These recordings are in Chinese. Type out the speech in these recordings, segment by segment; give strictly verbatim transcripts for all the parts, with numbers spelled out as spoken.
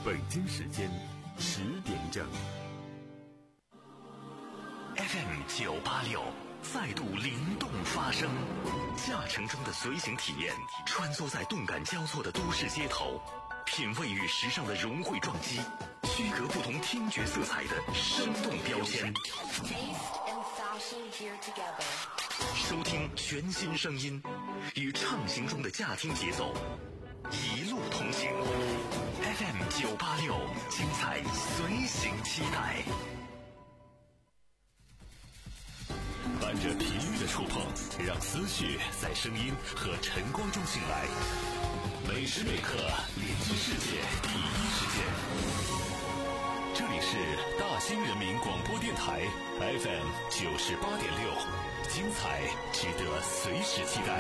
北京时间十点整。 F M 九八六再度灵动发声，驾乘中的随行体验，穿梭在动感交错的都市街头，品味与时尚的融汇撞击，区隔不同听觉色彩的生动标签。收听全新声音，与畅行中的驾听节奏，一路同行。F M 九八六，精彩随行期待。伴着频率的触碰，让思绪在声音和晨光中醒来。每时每刻连接世界第一时间。这里是大兴人民广播电台 F M 九十八点六，精彩值得随时期待。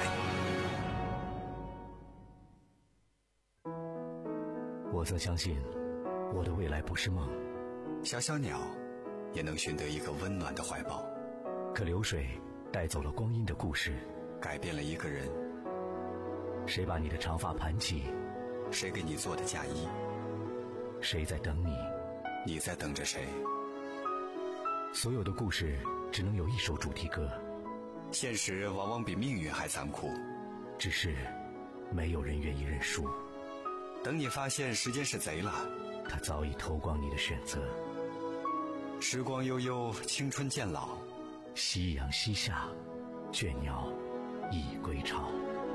我曾相信，我的未来不是梦。 小小鸟也能寻得一个温暖的怀抱。 可流水带走了光阴的故事， 改变了一个人。 谁把你的长发盘起？ 谁给你做的嫁衣？ 谁在等你？ 你在等着谁？ 所有的故事只能有一首主题歌。 现实往往比命运还残酷， 只是没有人愿意认输。 等你发现时间是贼了， 他早已偷光你的选择。 时光悠悠，青春渐老， 夕阳西下，倦鸟已归巢。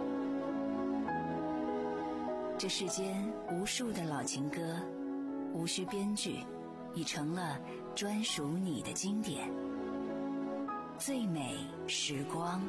这世间无数的老情歌，无需编剧，已成了专属你的经典。最美时光。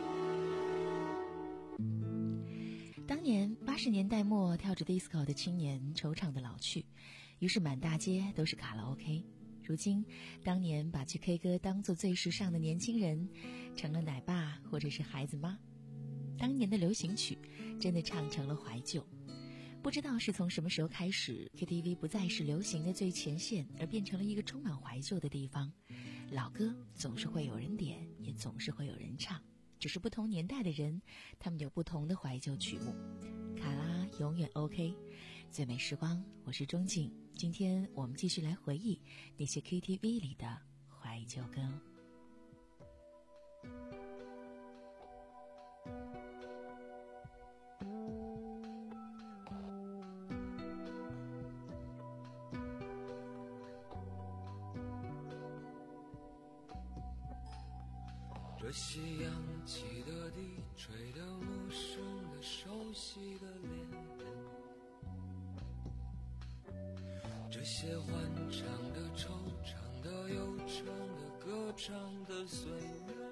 当年八十年代末跳着 disco 的青年惆怅的老去，于是满大街都是卡拉 OK。如今当年把去 K 歌当作最时尚的年轻人成了奶爸或者是孩子妈。当年的流行曲真的唱成了怀旧。不知道是从什么时候开始， K T V 不再是流行的最前线，而变成了一个充满怀旧的地方。老歌总是会有人点，也总是会有人唱，只是不同年代的人，他们有不同的怀旧曲目。卡拉永远 OK， 最美时光，我是钟静。今天我们继续来回忆那些 K T V 里的怀旧歌。 这夕阳起的地，吹得陌生的熟悉的脸，这些欢唱的惆怅的悠长的歌唱的岁月，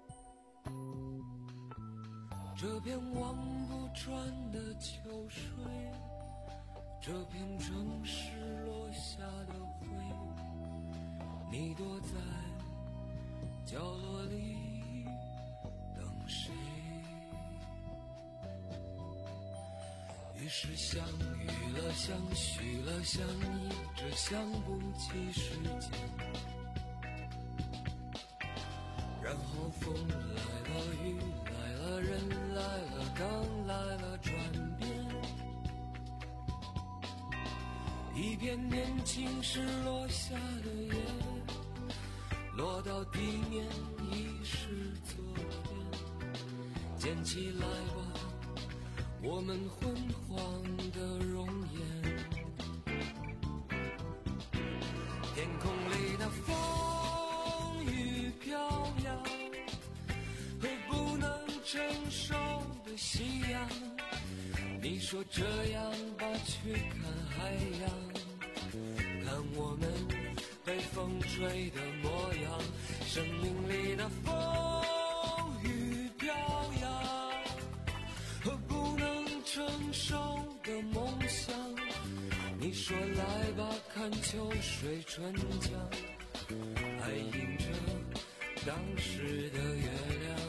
这片望不穿的秋水，这片城市落下的灰，你躲在角落里等谁？于是相遇了，相许了，相依，只想不起时间。然后风来了，雨来了，人来了，灯来了，转变。一片年轻时落下的叶，落到地面已是昨天。捡起来吧，我们昏黄的容颜。天空里的风雨飘扬，和不能承受的夕阳。你说这样吧，去看海洋，看我们被风吹的模样。生命里的风雨飘扬，和不能承受的梦想。你说来吧，看秋水春江，还映着当时的月亮。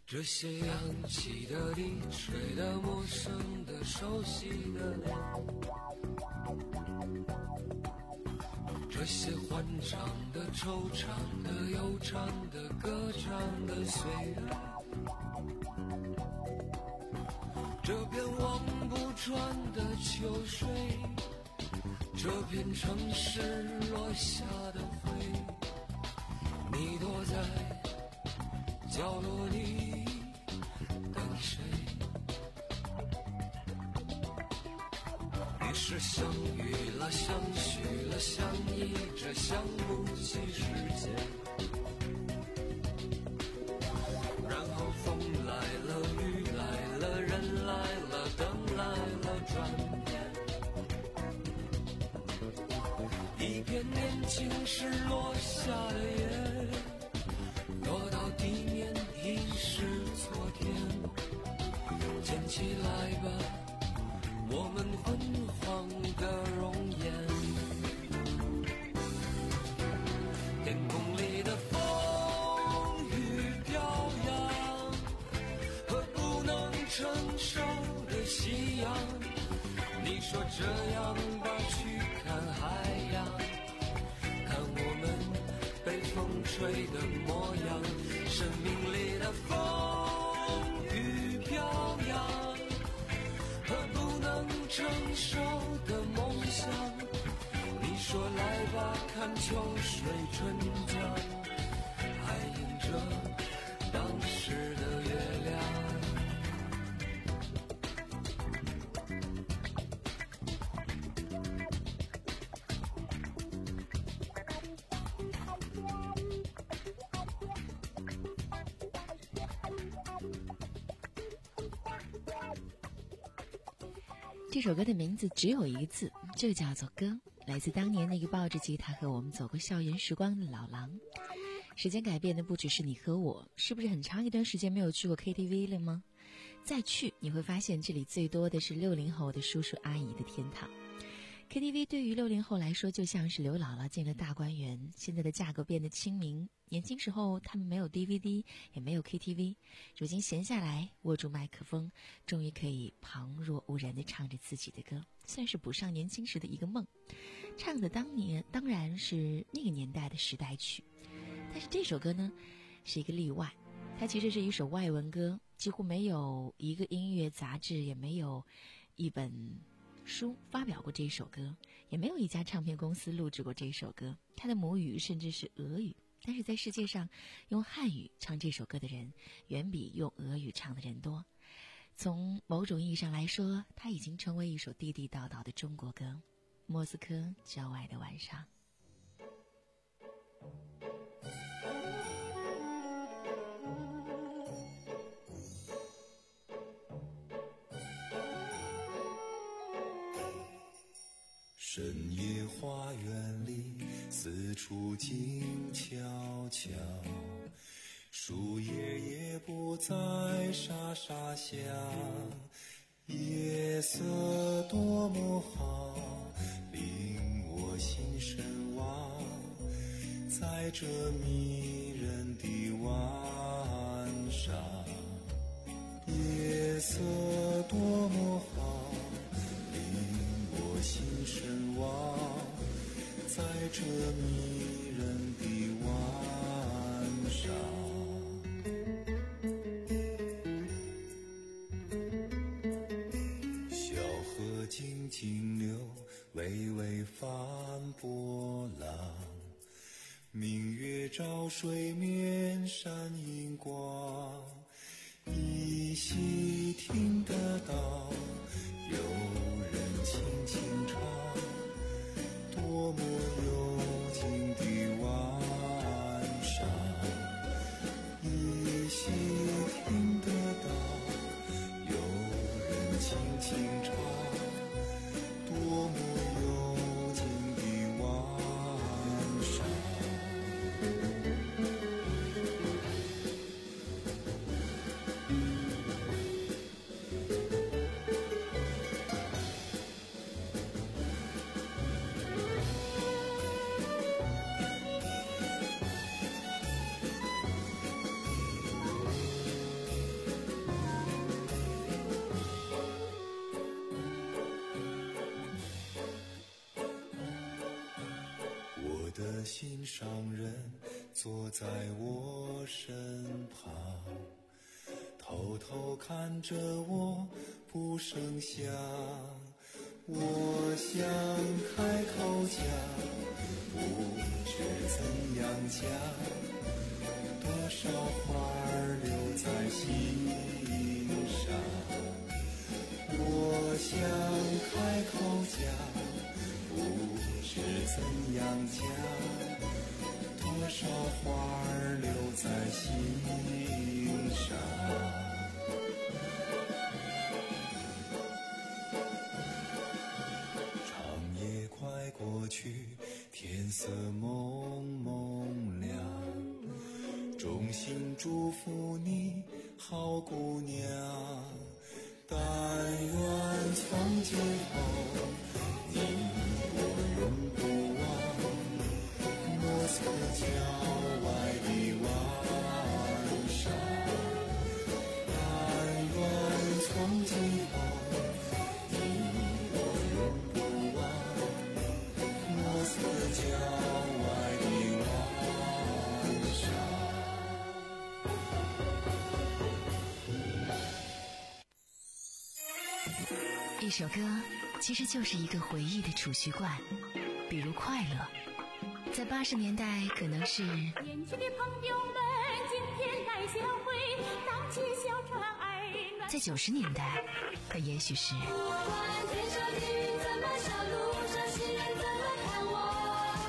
这些扬起的低垂的陌生的熟悉的脸，这些欢唱的惆怅的悠长的歌唱的岁月，这片望不穿的秋水，这片城市落下的灰，你躲在角落里等谁？于是相遇了，相许了，相依着，相不起时间。然后风来了，雨来了，人来了，灯来了，转变。一片年轻时落下的叶，落到地面已是昨天。捡起来吧，我们昏黄的容颜。天空里的风雨飘扬，和不能承受的夕阳。你说这样吧，去看海洋，看我们被风吹的模样。生命里的风雨飘扬，和不能承受的梦想。你说来吧，看秋水春江，还映着当时的月亮。 这首歌的名字只有一个字，就叫做歌，来自当年那个抱着吉他和我们走过校园时光的老狼。时间改变的不只是你和我，是不是很长一段时间没有去过 K T V 了吗？再去你会发现这里最多的是六零后的叔叔阿姨的天堂。K T V 对于六零后来说就像是刘姥姥进了大观园，现在的价格变得亲民。年轻时候他们没有 D V D 也没有 K T V， 如今闲下来握住麦克风，终于可以旁若无人地唱着自己的歌，算是补上年轻时的一个梦。唱的当年当然是那个年代的时代曲，但是这首歌呢是一个例外，它其实是一首外文歌，几乎没有一个音乐杂志，也没有一本书发表过这首歌，也没有一家唱片公司录制过这首歌，它的母语甚至是俄语。但是在世界上用汉语唱这首歌的人远比用俄语唱的人多，从某种意义上来说，它已经成为一首地地道道的中国歌。莫斯科郊外的晚上， 深夜花园里，四处静悄悄，树叶也不再沙沙响。夜色多么好，令我心神往。在这迷人的晚上，夜色多么好，我心神往，在这迷人的晚上。小河静静流，微微泛波浪。明月照水面闪银光，依稀听得到有人轻轻唱，多么幽静的晚上，依稀听得到有人轻轻唱，多么幽静的晚上。 心上人坐在我身旁，偷偷看着我不声响。我想开口讲，不知怎样讲，多少话儿留在心上。我想开口讲，不知怎样讲，多少话儿留在心上。过去天色蒙蒙亮，衷心祝福你好姑娘，但愿从今后你我永不忘莫斯科郊外的晚上，但愿从今后郊外的晚上。 一首歌其实就是一个回忆的储蓄罐，比如快乐，在八十年代可能是年轻的朋友们今天来相会，荡起小船儿暖。 在九十年代它也许是不管天上的云怎么笑，路上行人怎么看我，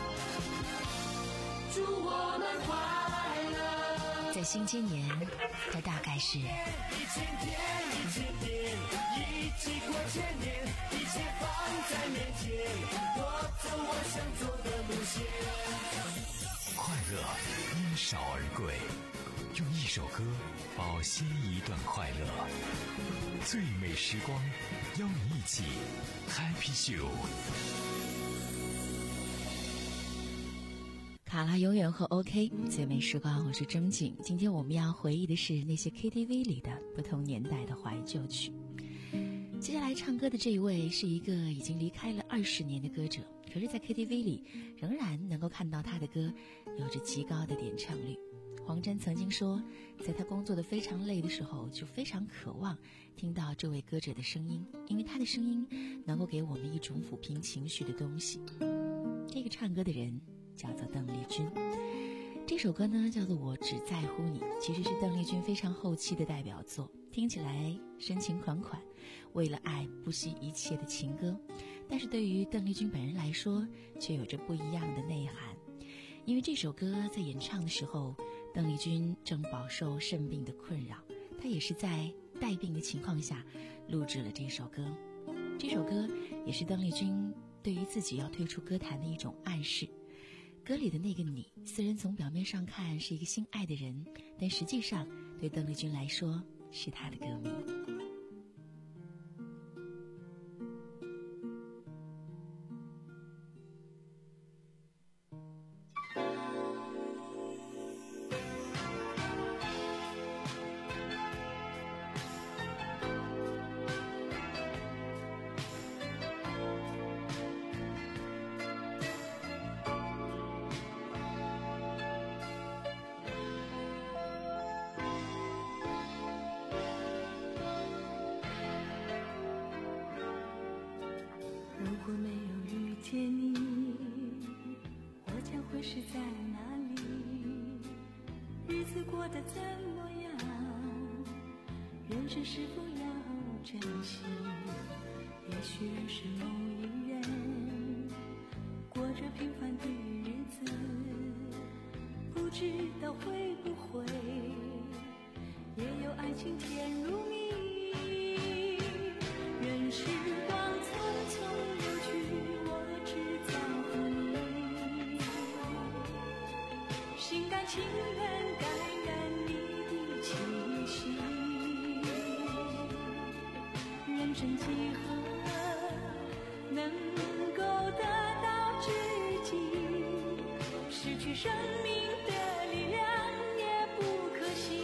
祝我们快乐。 在新千年它大概是一千天一千天，一起过千年，一切放在面前，我走我想走的路线。 快乐因少而贵，用一首歌保鲜一段快乐。最美时光，邀你一起 Happy Show。 卡拉永远和 OK 最美时光，我是钟景。今天我们要回忆的是那些 K T V 里的不同年代的怀旧曲。接下来唱歌的这一位是一个已经离开了二十年的歌者，可是在 K T V 里仍然能够看到他的歌有着极高的点唱率。黄沾曾经说，在他工作的非常累的时候，就非常渴望听到这位歌者的声音，因为他的声音能够给我们一种抚平情绪的东西。这个唱歌的人叫做邓丽君，这首歌呢叫做《我只在乎你》，其实是邓丽君非常后期的代表作，听起来深情款款，为了爱不惜一切的情歌。但是对于邓丽君本人来说，却有着不一样的内涵。因为这首歌在演唱的时候，邓丽君正饱受肾病的困扰，她也是在带病的情况下录制了这首歌。这首歌也是邓丽君对于自己要退出歌坛的一种暗示。歌里的那个你，虽然从表面上看是一个心爱的人，但实际上对邓丽君来说是她的歌迷。 如果没有遇见你，我将会是在哪里？日子过得怎么样？人生是否要珍惜？也许认识某一人，过着平凡的日子，不知道会不会也有爱情甜如蜜。任时光匆匆流去，我只在乎你，心甘情愿感染你的气息。人生几何能够得到知己，失去生命的力量也不可惜。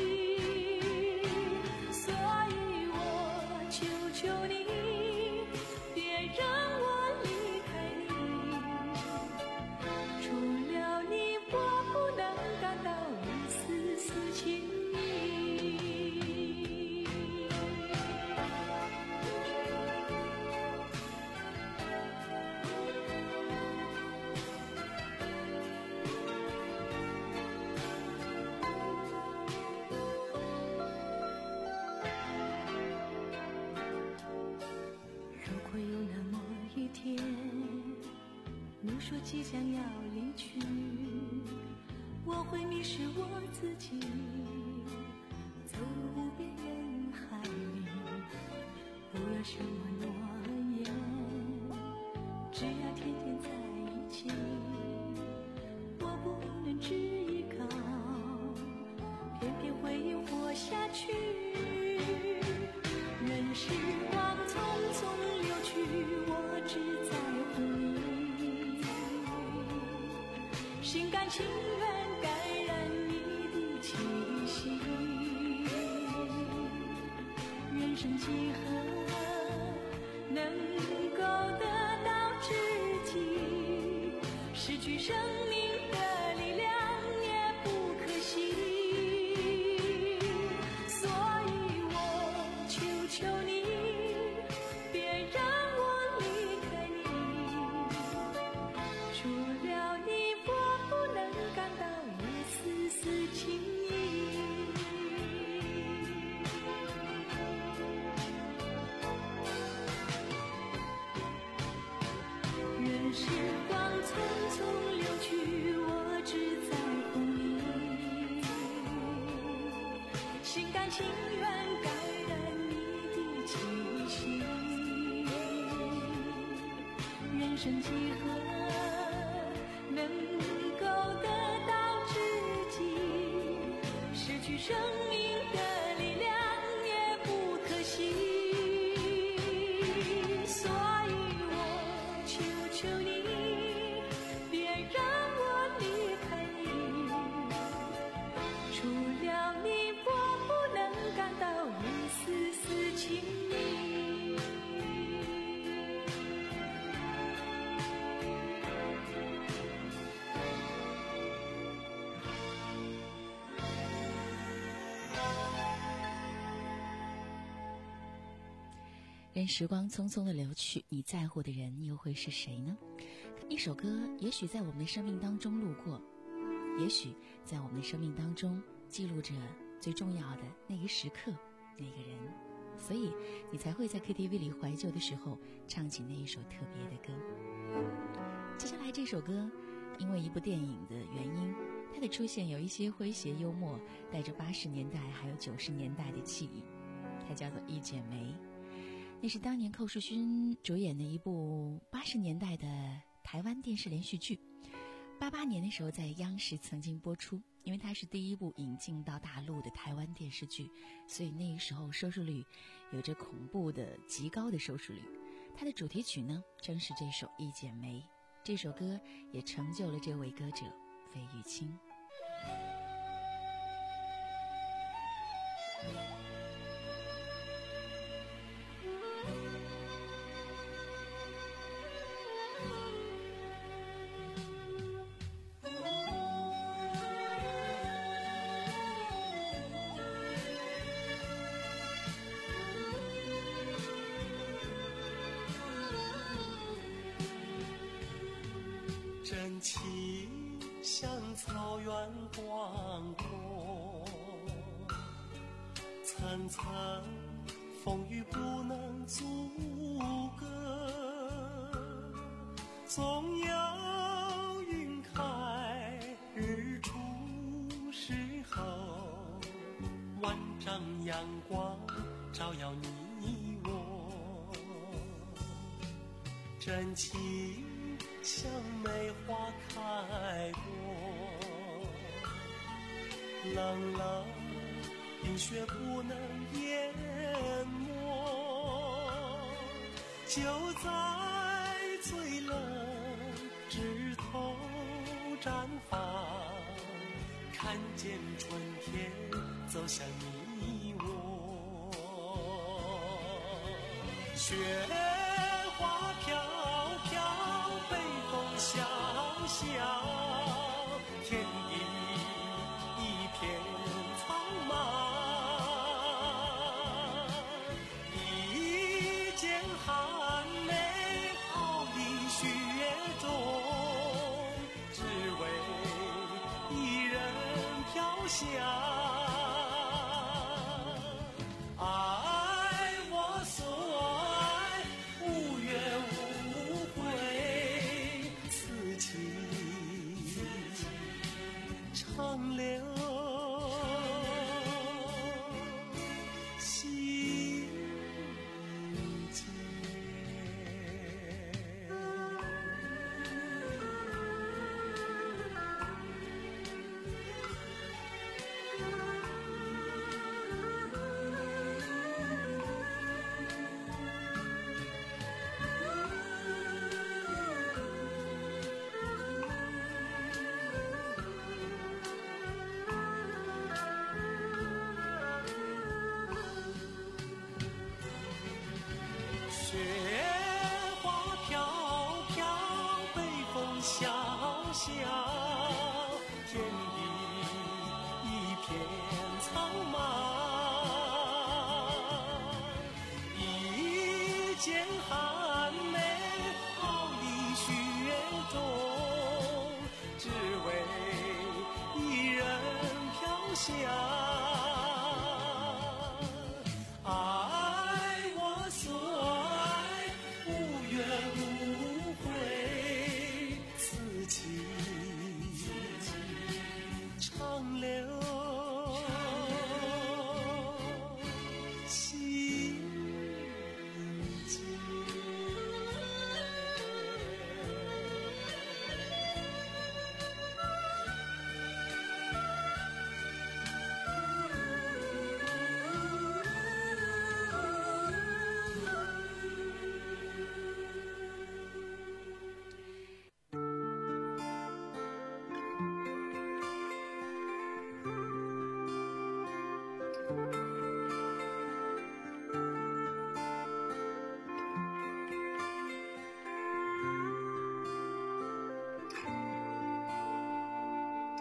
所以我求求你，别让我离开你， 说即将要离去，我会迷失我自己，走入无边人海里，不要什么诺言，只要天天在一起。我不能只依靠，偏偏回忆活下去。任时光匆匆流去，我只在乎你，心甘情愿感染你的气息。人生几何能够得到知己，失去生命的力量也不可惜。所以我求求你，别让我离开你，除了你我不能感到一丝丝情意。任时光匆匆流去，我只在乎你，心甘情愿感染你的气息。人生几何能够得到知己，失去生命的力量也不可惜。所以我求求你，别让我离开你，除了你我不能感到一丝丝情意。 任时光匆匆的流去，你在乎的人又会是谁呢？一首歌也许在我们的生命当中路过，也许在我们的生命当中记录着最重要的那个时刻，那个人，所以你才会在 K T V 里怀旧的时候唱起那一首特别的歌。接下来这首歌因为一部电影的原因，它的出现有一些诙谐幽默，带着八十年代还有九十年代的记忆，它叫做《一剪梅》。那是当年寇世勋主演的一部八十年代的台湾电视连续剧，八八年的时候在央视曾经播出。因为它是第一部引进到大陆的台湾电视剧，所以那个时候收视率有着恐怖的极高的收视率。它的主题曲呢，正是这首《一剪梅》，这首歌也成就了这位歌者费玉清。 真情像草原广阔，层层风雨不能阻隔，总有云开日出时候，万丈阳光照耀你我，真情像梅花开过，冷冷冰雪不能淹没，就在最冷枝头绽放，看见春天走向你我，雪花飘飘北风萧萧，天地一片苍茫，一剪寒梅抛离雪中，只为一人飘香。爱我所爱，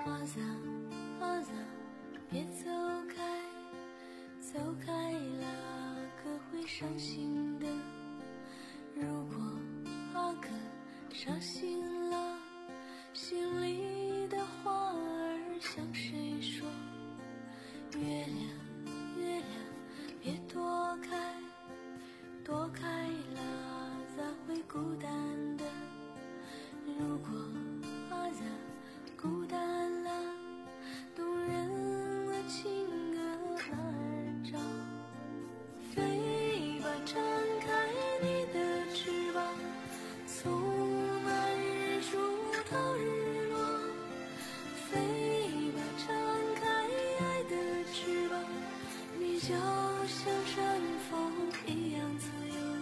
花洒花洒别走开，走开了可会伤心的。如果阿哥伤心了，心里的话儿向谁说？月亮月亮别躲开，躲开了咋会孤单的？如果阿仔孤单了，动人的情歌哪儿找？飞吧，张开你的翅膀，从那日出到日落。飞吧，张开爱的翅膀，你就像山峰一样自由。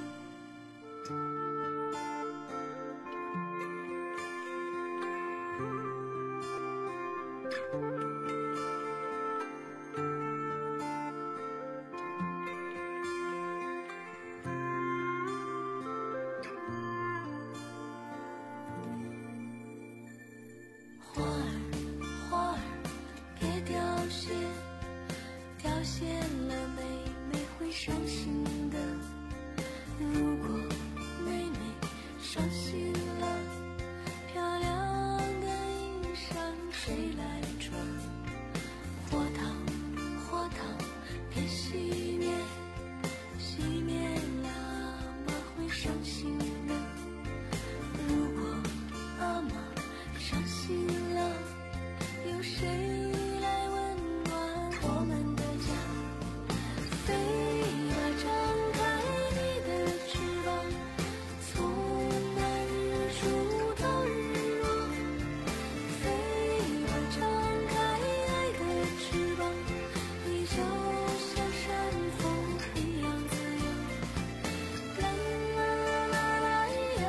花儿花儿别凋谢，凋谢了妹妹会伤心的。如果妹妹伤心了，漂亮的衣裳谁来穿？火烫火烫别熄灭，熄灭了妈会伤心的。如果阿妈伤心了，有谁来温暖我们的家？飞吧，张开你的翅膀，从那日出到日落。飞吧，张开爱的翅膀，你就像山峰一样自由。啦啦啦啦呀，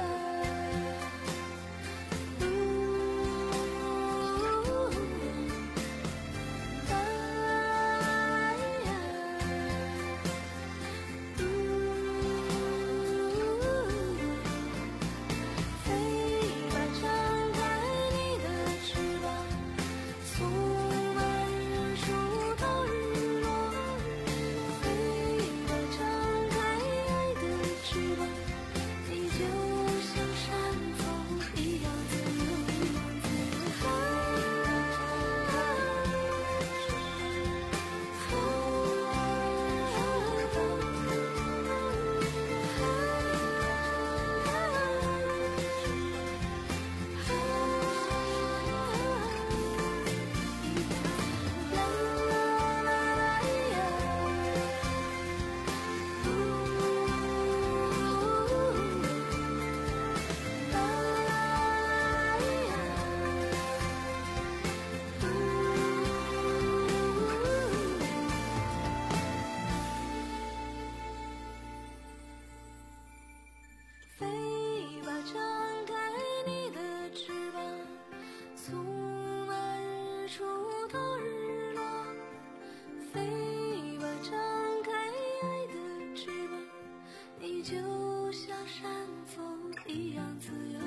呜啦呀，呜。飞吧，张开你的翅膀，从那日出到日落。飞吧，张开爱的翅膀，你就像山峰一样自由。飞吧，张开你的翅膀，从那日出到日落。飞吧，张开爱的翅膀，你就像山峰一样自由。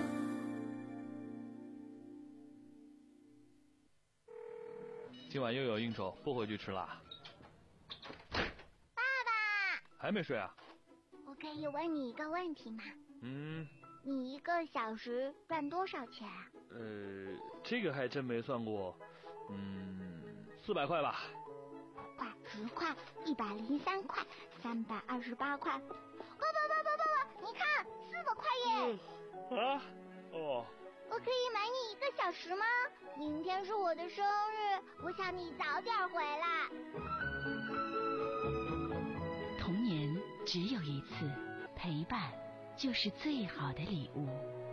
今晚又有应酬，不回去吃啦。 爸爸， 还没睡啊？ 我可以问你一个问题吗？ 嗯， 你一个小时赚多少钱啊？ 呃，这个还真没算过。嗯，四百块吧。 五块、十块、一百零三块、三百二十八块。爸爸爸爸爸爸，你看，四百块耶！ 嗯、啊？哦。 我可以买你一个小时吗？明天是我的生日，我想你早点回来。 童年只有一次，陪伴就是最好的礼物。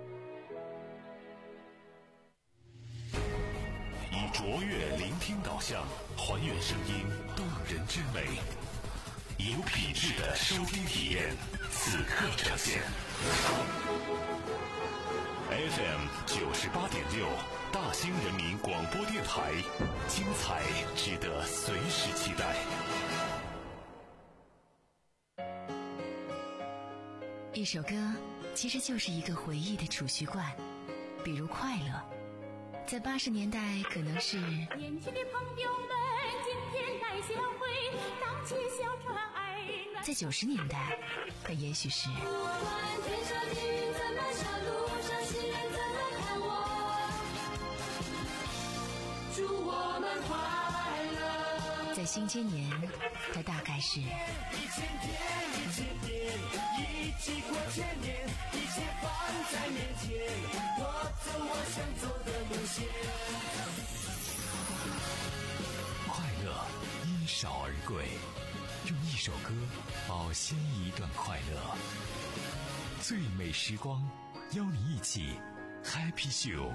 以卓越聆听导向，还原声音动人之美，有品质的收听体验，此刻呈现。F M 九十八点六，大兴人民广播电台，精彩值得随时期待。 一首歌其实就是一个回忆的储蓄罐，比如快乐， 在八十年代可能是年轻的朋友们，今天来相会，荡起小船儿暖。 在九十年代，它也许是我们天上的云怎么笑，路上行人怎么看我，祝我们快乐。 在新千年，它大概是一千天一千天，一起过千年，一切放在面前，我走我想走的路线。 快乐因少而贵，用一首歌保鲜一段快乐。最美时光，邀你一起 Happy Show。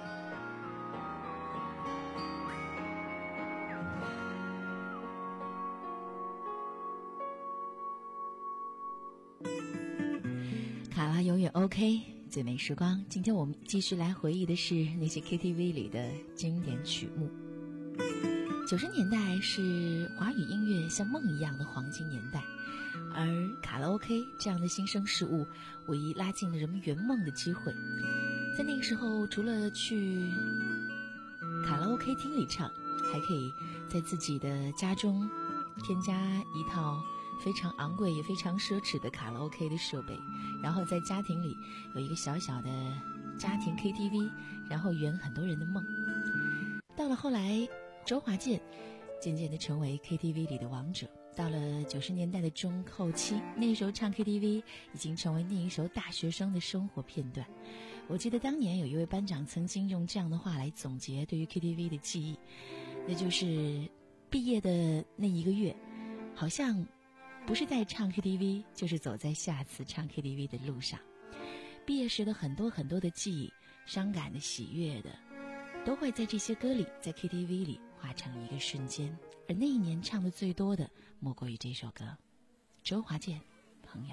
卡拉永远 OK， 最美时光。今天我们继续来回忆的是那些 K T V 里的经典曲目。九十年代是华语音乐像梦一样的黄金年代，而卡拉 OK 这样的新生事物，唯一拉近了人们圆梦的机会。在那个时候，除了去卡拉 OK 厅里唱，还可以在自己的家中添加一套非常昂贵也非常奢侈的卡拉 OK 的设备，然后在家庭里有一个小小的家庭 K T V， 然后圆很多人的梦。到了后来，周华健渐渐地成为 K T V 里的王者。到了九十年代的中后期，那时候唱 K T V 已经成为那一首大学生的生活片段。我记得当年有一位班长曾经用这样的话来总结对于 K T V 的记忆，那就是毕业的那一个月，好像不是在唱 K T V， 就是走在下次唱 K T V 的路上。毕业时的很多很多的记忆，伤感的、喜悦的，都会在这些歌里，在 K T V 里化成一个瞬间。而那一年唱的最多的，莫过于这首歌，周华健《朋友》。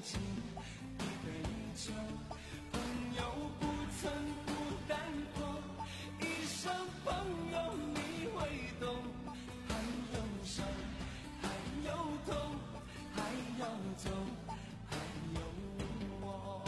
情一杯酒，朋友不曾孤单过，一生朋友你会懂，还有伤，还有痛，还要走，还有我。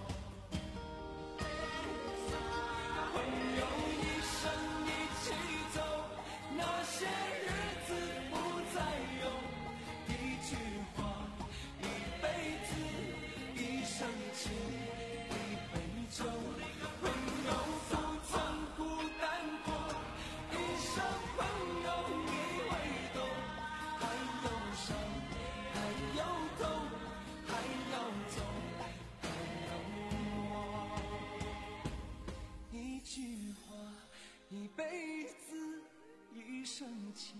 朋友一生一起走，那些日子不再有，一句话，一辈子，一生情，一杯酒。朋友不曾孤单过，一生朋友你会懂，还有伤，还有痛，还要走，还有我。一句话，一辈子，一生情。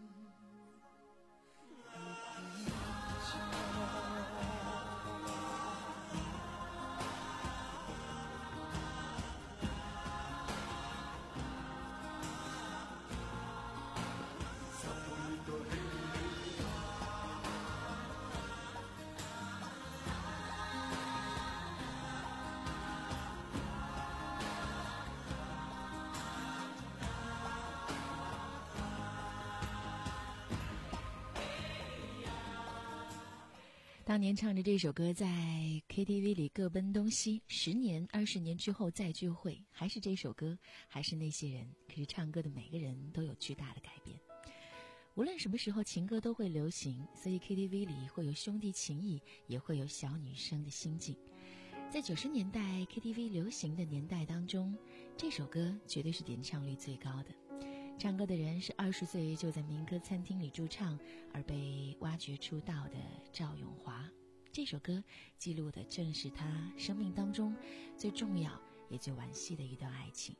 当年唱着这首歌在 K T V 里各奔东西，十年二十年之后再聚会，还是这首歌，还是那些人，可是唱歌的每个人都有巨大的改变。无论什么时候情歌都会流行，所以 K T V 里会有兄弟情谊，也会有小女生的心境。在九十年代 K T V 流行的年代当中，这首歌绝对是点唱率最高的。唱歌的人是二十岁就在民歌餐厅里驻唱而被挖掘出道的赵咏华。这首歌记录的正是他生命当中最重要也最惋惜的一段爱情。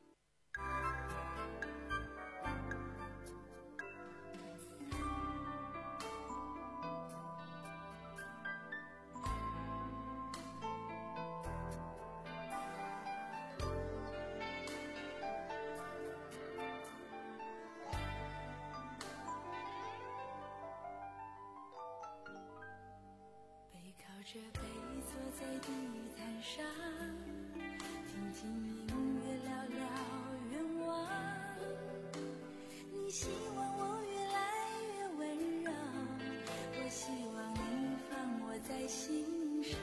靠着背坐在地毯上，听听音乐，聊聊愿望。你希望我越来越温柔，我希望你放我在心上。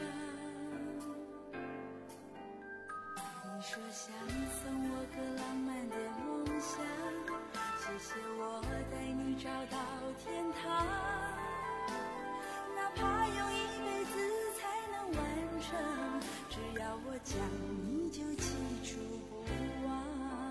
你说想送我个浪漫的梦想，谢谢我带你找到天堂。哪怕用一辈子才能完成，只要我讲你就记住不忘。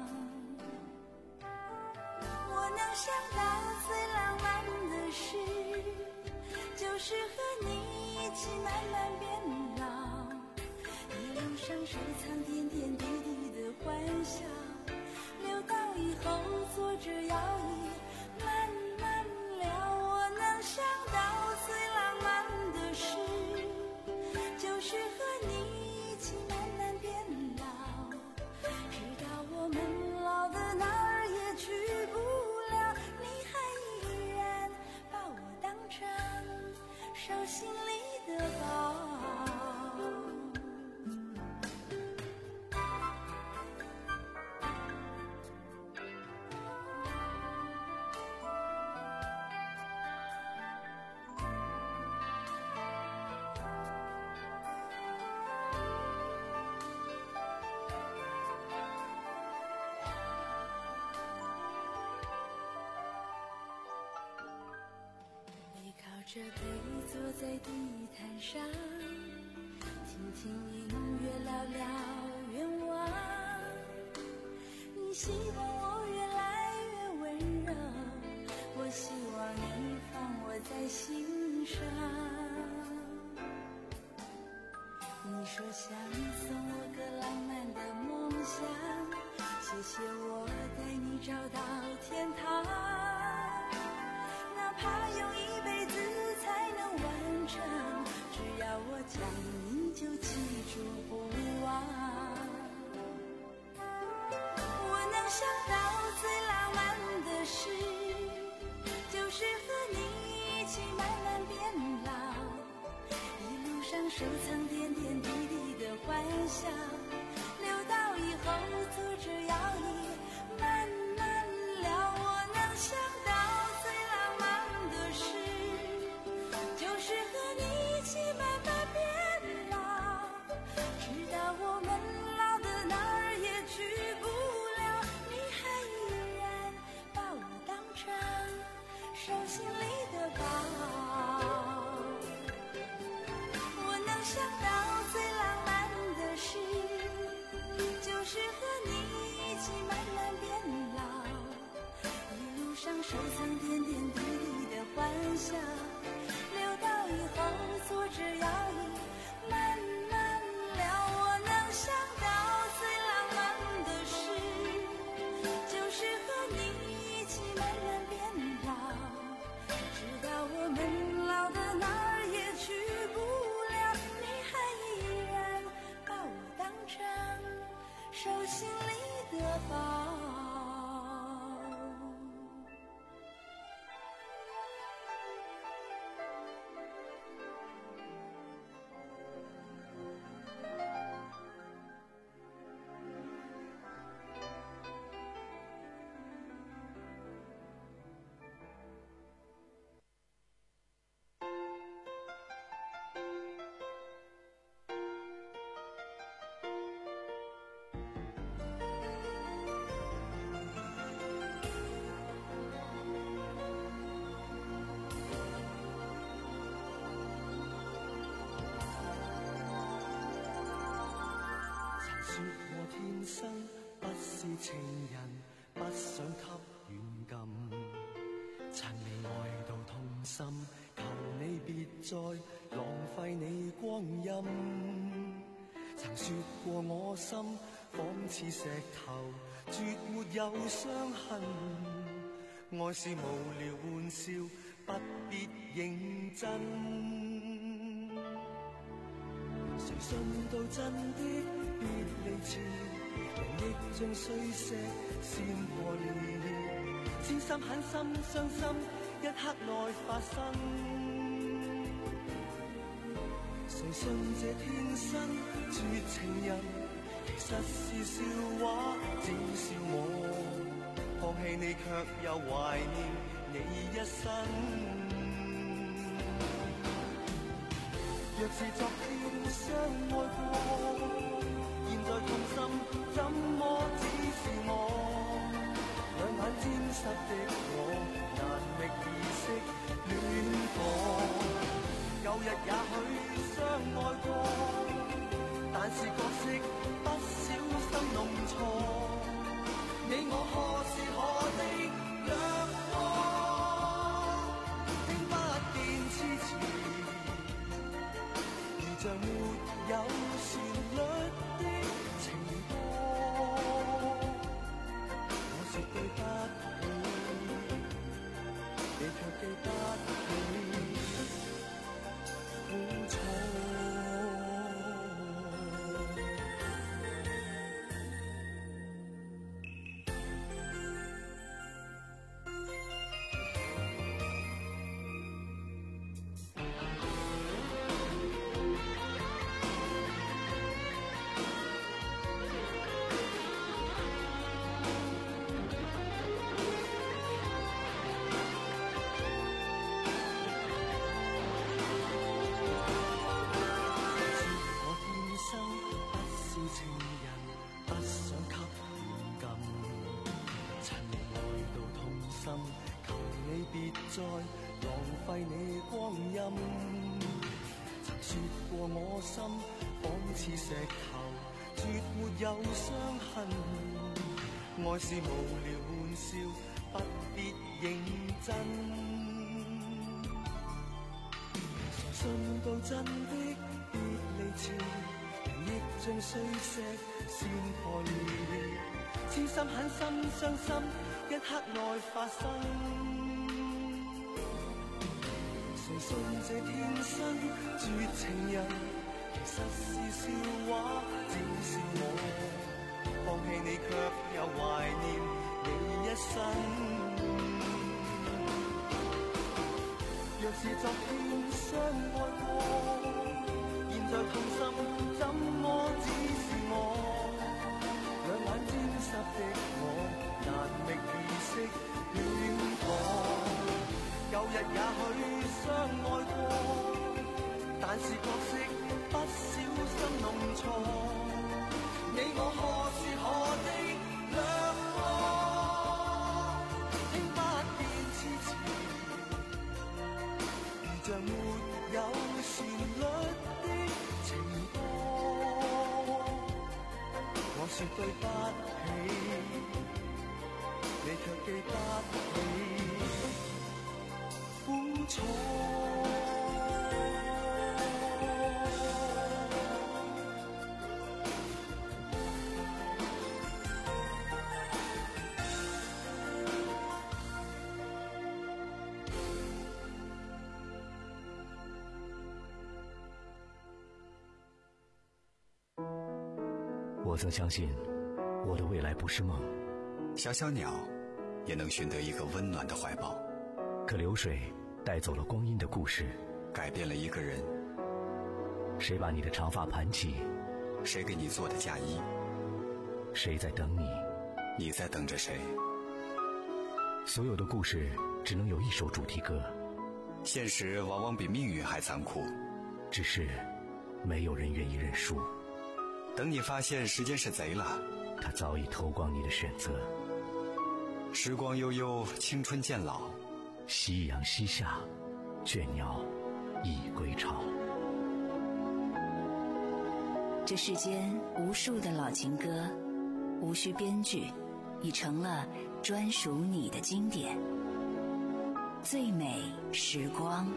我能想到最浪漫的事，就是和你一起慢慢变老，一路上收藏点点滴滴的欢笑，留到以后坐着摇椅慢慢聊。我能想到最浪漫的事，就是和你一起慢慢变老，直到我们老的哪儿也去不了，你还依然把我当成手心里的宝。这杯坐在地毯上，听听音乐，聊聊愿望。你希望我越来越温柔，我希望你放我在心上。你说想送我个浪漫的梦想，谢谢我带你找到天堂。哪怕用一辈子才能完成，只要我讲你就记住不忘。我能想到最浪漫的事，就是和你一起慢慢变老，一路上收手心里的宝。我能想到最浪漫的事，就是和你一起慢慢变老，一路上收藏点点滴滴的欢笑，留到以后坐着摇椅慢慢聊。我能想到最浪漫的事，就是和你一起慢慢变老，直到我们老的哪儿也去不了，你还依然把我当成手心里的宝。 天生不是情人，不想给軟禁，趁你愛到痛心，求你別再浪費你光陰。曾說過我心仿似石頭，絕沒有傷痕，愛是無聊玩笑，不必認真。誰信到真的別離前，明亦像碎石先破裂，千心狠心傷心，一刻內發生。誰信這天生絕情人，其實是笑話，只笑我放棄你，卻又懷念你一生。若是昨天相愛過，現在痛心怎麼只是我？兩眼沾濕的我，難覓意識戀火。舊日也許相愛過，但是角色不小心弄錯。你我何時何地掠過，聽不見痴詞，像沒有旋律的情歌，我說對不起，你卻記不起苦楚。再浪費你光陰，曾說過我心仿似石頭，絕沒有傷痕，愛是無聊玩笑，不必認真。信到真的別離前，人亦像碎石先破裂，痴心狠心傷心，一刻內發生。誰信這天生絕情人，其實是笑話，只笑我放棄你，卻又懷念你一生。若是昨天相愛過，現在痛心怎麼只是我？兩眼沾濕的我，難覓意識戀火。舊日也許相愛過，但是角色不小心弄錯。你我何時何地掠過，聽不見痴詞， 記得起苦楚。 我曾相信我的未来不是梦， 小小鸟也能寻得一个温暖的怀抱。 可流水带走了光阴的故事， 改变了一个人。 谁把你的长发盘起？ 谁给你做的嫁衣？ 谁在等你？ 你在等着谁？ 所有的故事只能有一首主题歌。 现实往往比命运还残酷， 只是没有人愿意认输。 等你发现时间是贼了， 他早已偷光你的选择。 时光悠悠，青春渐老， 夕阳西下，倦鸟已归巢。 这世间无数的老情歌，无需编剧，已成了专属你的经典。最美时光。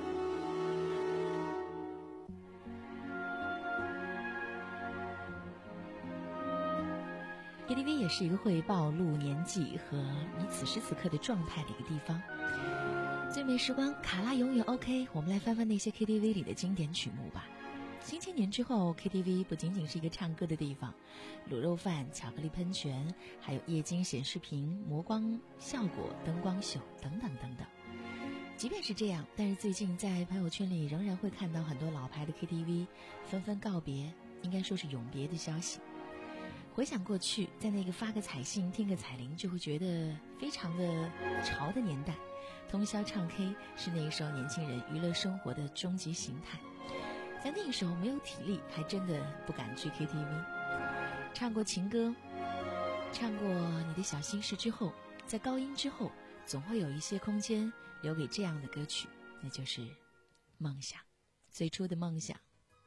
K T V 也是一个会暴露年纪和你此时此刻的状态的一个地方。最美时光，卡拉永远 OK。我们来翻翻那些 K T V 里的经典曲目吧。新千年之后 ，K T V 不仅仅是一个唱歌的地方，卤肉饭、巧克力喷泉，还有液晶显示屏、魔光效果、灯光秀等等等等。即便是这样，但是最近在朋友圈里仍然会看到很多老牌的 K T V 纷纷告别，应该说是永别的消息。回想过去，在那个发个彩信听个彩铃就会觉得非常的潮的年代，通宵唱 K 是那个时候年轻人娱乐生活的终极形态。在那个时候没有体力，还真的不敢去 K T V。 唱过情歌，唱过你的小心事之后，在高音之后总会有一些空间留给这样的歌曲，那就是梦想，最初的梦想。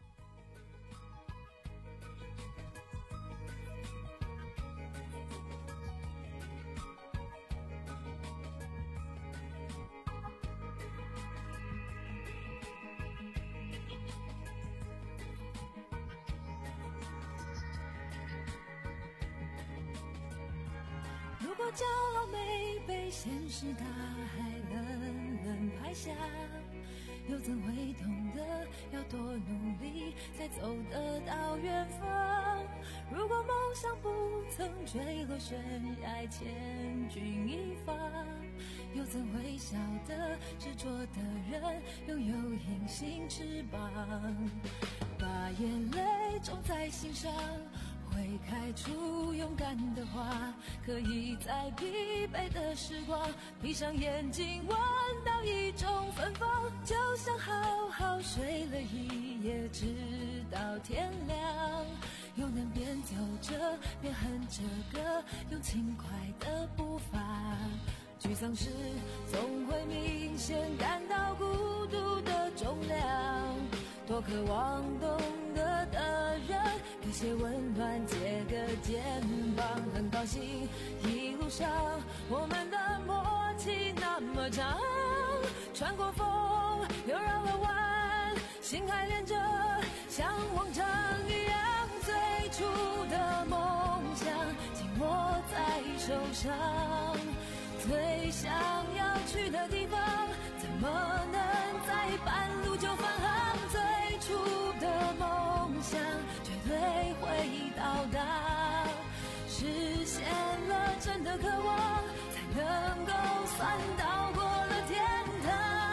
如果骄傲没被现实大海冷冷拍下，又怎会懂得要多努力才走得到远方？如果梦想不曾坠落悬崖千钧一发，又怎会晓得执着的人拥有隐形翅膀？把眼泪种在心上，会开出勇敢的花，可以在疲惫的时光闭上眼睛闻到一种芬芳，就像好好睡了一夜直到天亮，又能边走着边哼着歌，用轻快的步伐。沮丧时总会明显感到孤独的重量，多渴望懂得的人给些温暖，借个肩膀。很高兴一路上我们的默契那么长，穿过风又绕了弯，心还连着像往常一样，最初的梦想紧握在手上，最想要去的地方怎么能在半路就返航？最初的梦想绝对会到达，实现了真的渴望，才能够算到过了天堂。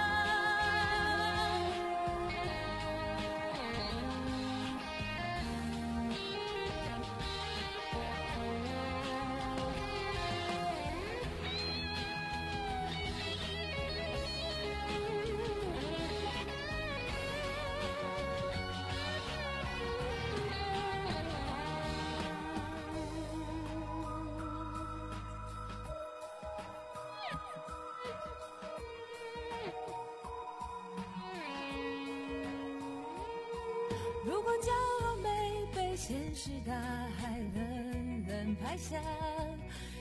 如果骄傲没被现实大海冷冷拍下，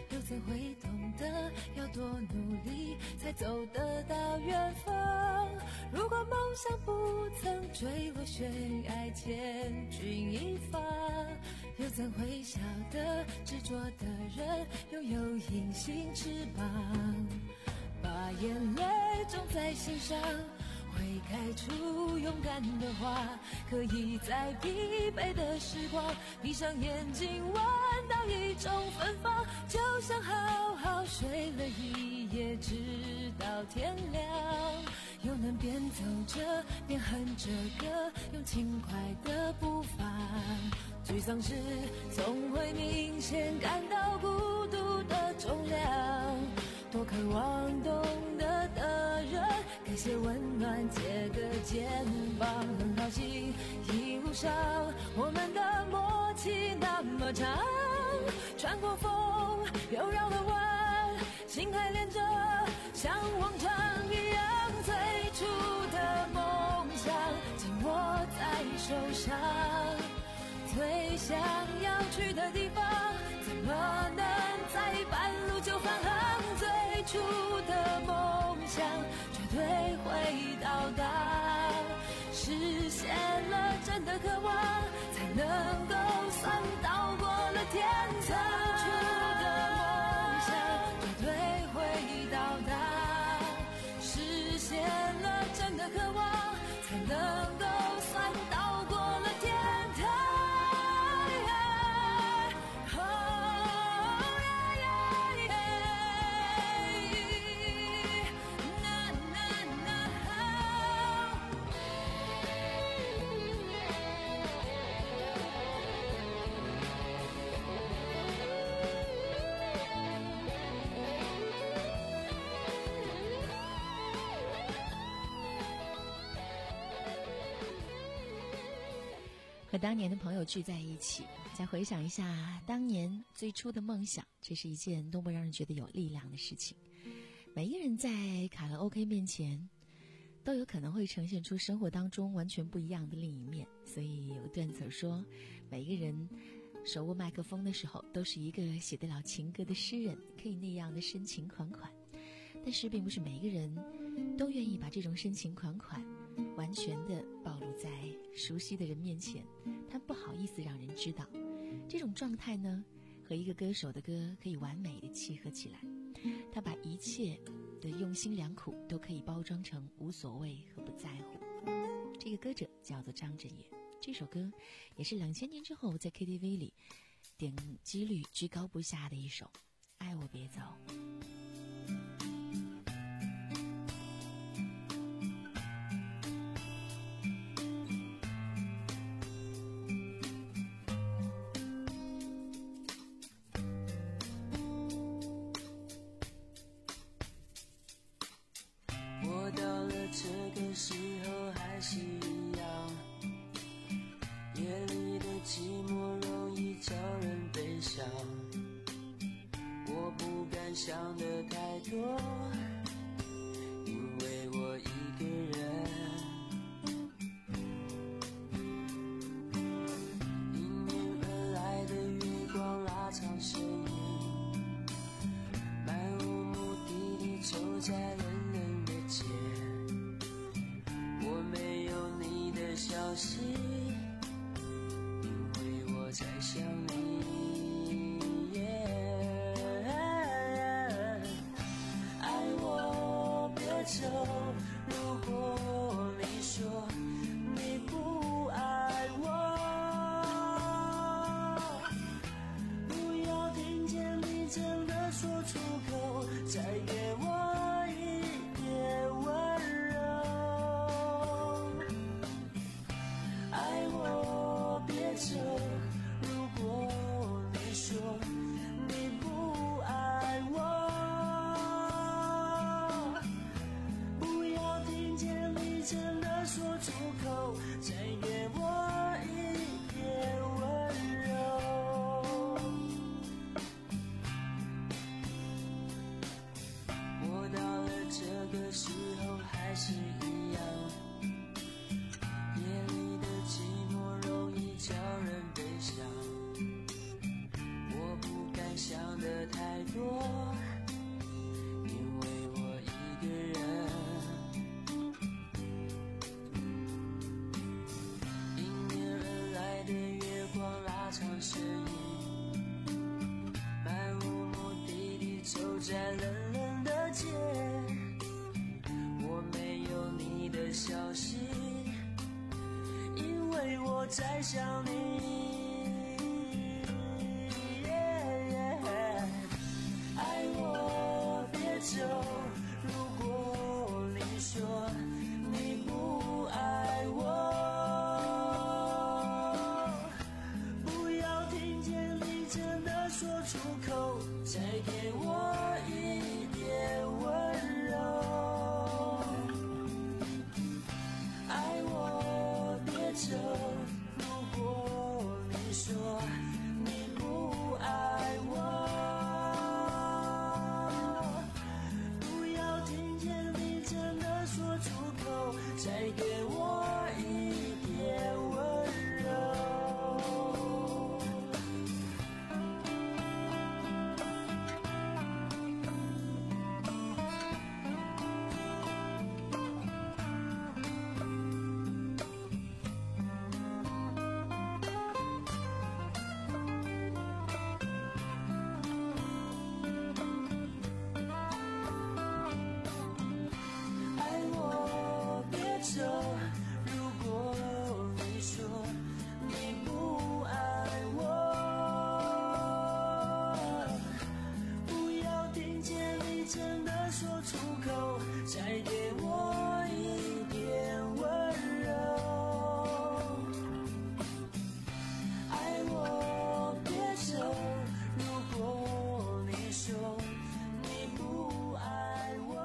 又怎会懂得要多努力才走得到远方？如果梦想不曾坠落悬崖，千钧一发，又怎会晓得执着的人拥有隐形翅膀？把眼泪种在心上，会开出勇敢的花，可以在疲惫的时光闭上眼睛闻到一种芬芳，就像好好睡了一夜直到天亮，又能边走着边哼着歌，用轻快的步伐。沮丧时总会明显感到孤独的重量，多渴望懂得的人给些温暖，借个肩膀。很高兴一路上我们的默契那么长，穿过风又绕了弯，心还连着像往常一样，最初的梦想紧握在手上，最想要去的地方怎么能在半路就返航？最初的梦想绝对会到达，实现了真的渴望，才能够算到过了天堂。最初的梦想绝对会到达，实现了真的渴望，才能够算到过了天堂。 和当年的朋友聚在一起，再回想一下当年最初的梦想，这是一件多么让人觉得有力量的事情。每一个人在卡拉 OK 面前都有可能会呈现出生活当中完全不一样的另一面，所以有段子说，每一个人手握麦克风的时候都是一个写得了情歌的诗人，可以那样的深情款款。但是并不是每一个人都愿意把这种深情款款完全的暴露在熟悉的人面前，他不好意思让人知道。这种状态呢，和一个歌手的歌可以完美的契合起来。他把一切的用心良苦都可以包装成无所谓和不在乎。这个歌者叫做张震岳，这首歌也是两千年之后在 K T V 里点击率居高不下的一首《爱我别走》。 我到了这个时候还是一样，夜里的寂寞容易叫人悲伤。我不敢想得太多，因为我一个人。迎面而来的月光拉长身影，漫无目的地走在人街，我没有你的消息，因为我在想你。爱我别走，如果你说你不爱我，不要听见你真的说出口，再给我如果你说你不爱我，不要听见你真的说出口，再给我一点温柔。我到了这个时候还是一样，夜里的寂寞容易叫人悲伤，我不敢想得太多，因为我一个人。迎面而来的月光拉长身影，漫无目的地走在冷冷的街，我没有你的消息，因为我在想你。爱我别走，如果你说你不爱我，不要听见你真的说出口，再给我一点温柔。爱我别走，如果你说你不爱我，再给我一点温柔。爱我别走，如果你说你不爱我，不要听见你真的说出口，再给我一点温柔。爱我别走，如果你说你不爱我。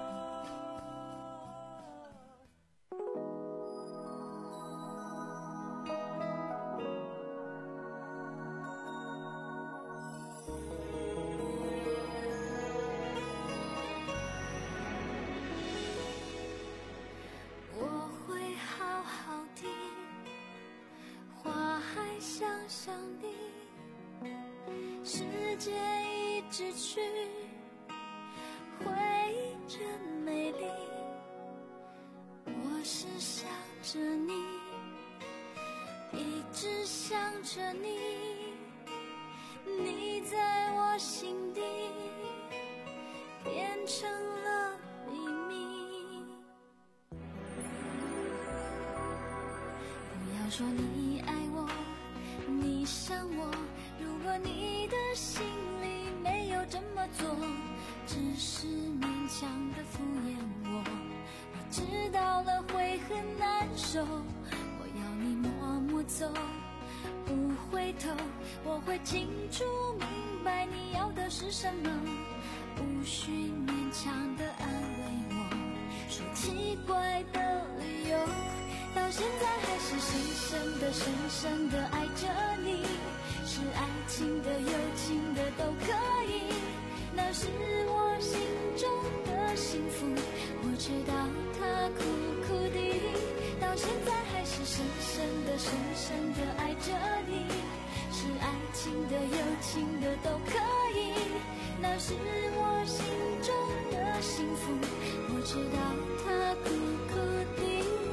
我会好好的，花还想想你，时间一直去，回忆真美丽。我是想着你，一直想着你，你在我心底变成了秘密。不要说你爱我，你想我，如果你的心里没有这么做，只是勉强的敷衍我，我知道了会很难受。我要你默默走，不回头，我会清楚明白你要的是什么，无需勉强的安慰我，说奇怪的理由，到现在还是深深的深深的爱着你，是爱情的有情的都可以，那是我心中的幸福，我知道它苦苦的，到现在还是深深的深深的爱着你，是爱情的有情的都可以，那是我心中的幸福，我知道它苦苦的。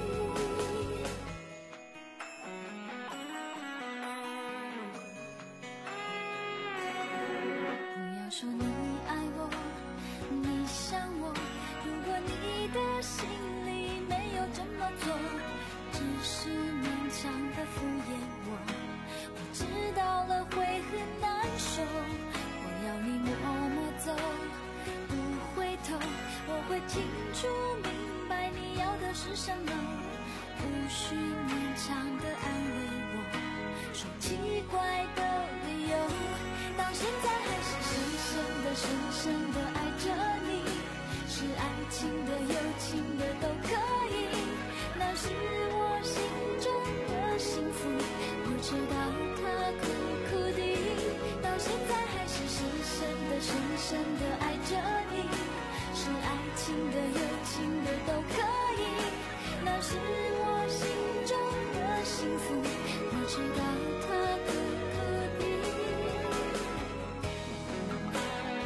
不要说你爱我，你想我，如果你的心里没有这么做，只是勉强的敷衍我，我知道了会很难受。我要你默默走，不回头，我会清楚明白你要的是什么，无需勉强的安慰我，说奇怪的理由，到现在还是深深的深深的爱着你，是爱情的有情的都可以，那是我心中的幸福，我知道它苦苦的，到现在还是深深的深深的爱着你，是爱情的有情的都可以，那是我心中的幸福，我知道它苦苦的。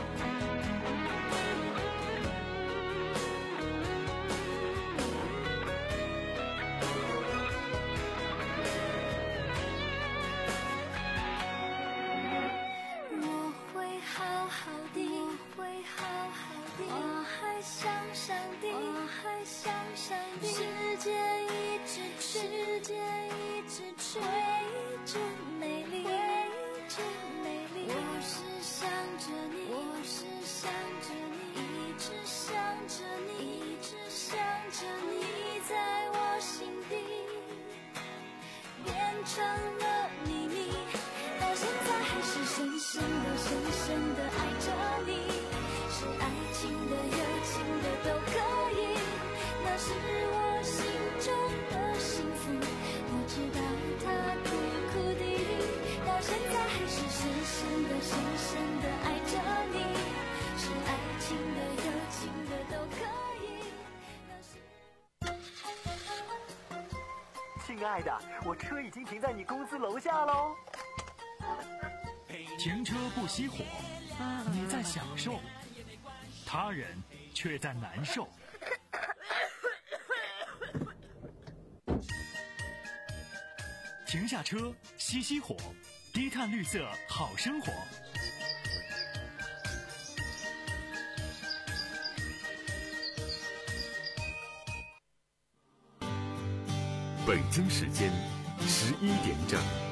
亲爱的，我车已经停在你公司楼下喽。 停车不熄火，你在享受，他人却在难受。停下车，熄熄火，低碳绿色好生活。 北京时间十一点整。